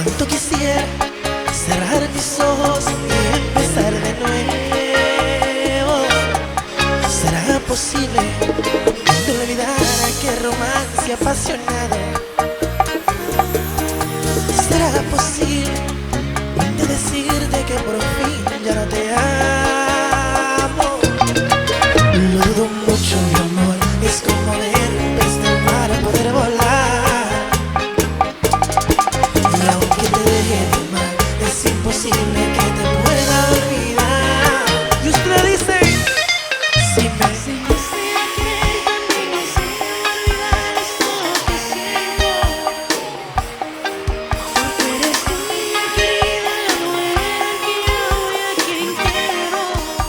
Cuánto quisiera cerrar mis ojos y empezar de nuevo. ¿Será posible de olvidar aquel romance apasionado? ¿Será posible de decirte que por fin ya no te amo? Lo dudo mucho, mi amor, es como ver desde el mar poder volar. Y aunque te deje de mal, es imposible que te pueda olvidar. Y usted dice, si me enseñaste a querer, también me enseña a olvidar esto que siento. Porque eres tú, niña querida, la mujer a quien amo y a quien quiero.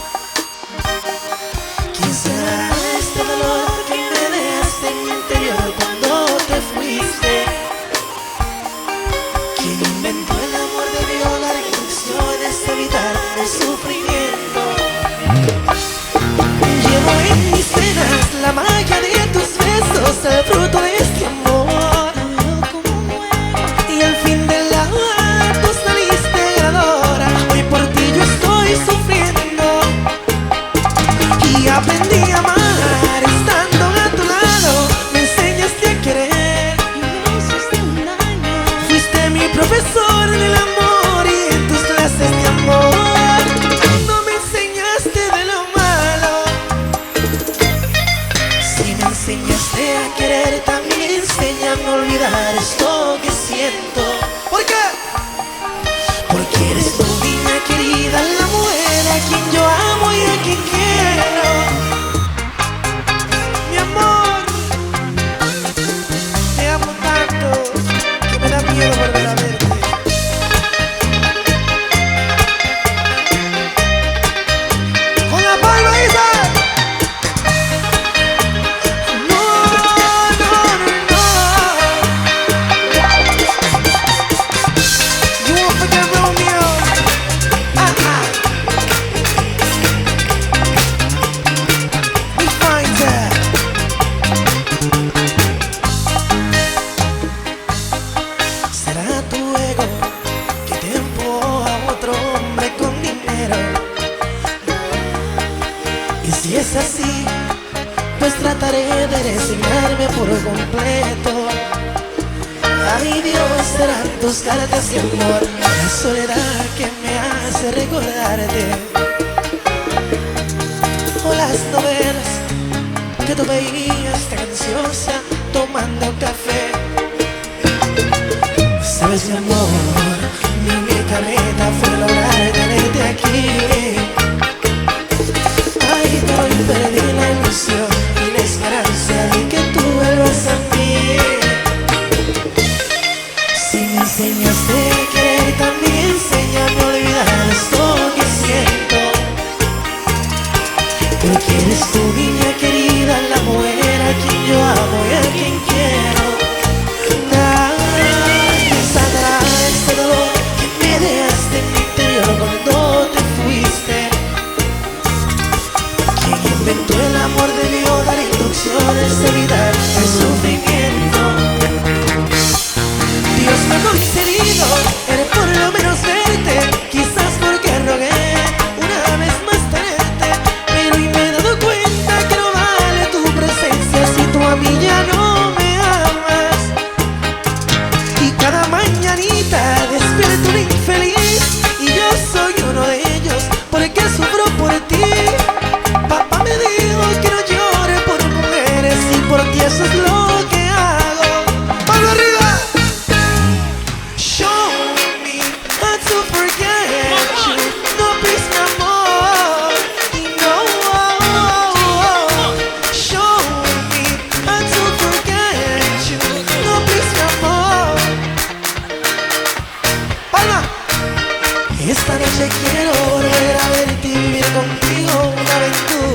¿Quién será este dolor que me dejaste en mi interior cuando te fuiste? ¿Quién inventó el amor debió dar instrucciones de evitar el sufrimiento? Llevo en mis venas la magia de tus besos, el fruto de este amor. Y al fin de la hora tú saliste ganadora. Hoy por ti yo estoy sufriendo y aprendí a amar estando a tu lado. Me enseñaste a querer y me hiciste un daño. Fuiste mi profesor en el amor y en tus clases de amor no me enseñaste de lo malo. Si me enseñaste a querer, también enséñame a olvidar esto que siento. ¿Por qué? Porque eres tu niña querida, la mujer a quien yo amo y a quien quiero. Mi amor, te amo tanto que me da miedo volver a verte. Con la palma dice, no, no, no, no. You won't forget Romeo. We find that. ¿Será tu ego que te empujó a otro hombre con dinero? Y si es así, pues trataré de resignarme por completo. Ay Dios, serán tus cartas de amor, la soledad que me hace recordarte, o las novelas que tú veías tan ansiosa tomando café. Sabes mi amor, mi única meta fue lograr tenerte aquí. Ay, pero hoy perdí la ilusión y la esperanza de que tú vuelvas a mí. Si me enseñaste a querer, también enséñame a olvidar esto que siento. Porque eres tu niña querida, la mujer a quien yo amo y a quien quiero. Nadie sanará este dolor que me dejaste en mi interior cuando te fuiste. Quien inventó el amor debió dar instrucciones de evitar el sufrimiento. Dios me ha concedido el por lo menos verte, quizás porque rogué una vez más tenerte, pero hoy me he dado cuenta que no vale tu presencia si tú a mí ya no me amas. Y cada mañanita despierto un infeliz y yo soy uno de ellos porque sufro por ti. Papá me dijo que no llore por mujeres y por ti eso es lo que hago. ¡Mano arriba! Show me how to forget you. No, please, mi amor. Y no, show me how to forget you. No, please, mi amor. Palma. Esta noche quiero volver a verte y vivir contigo una aventura.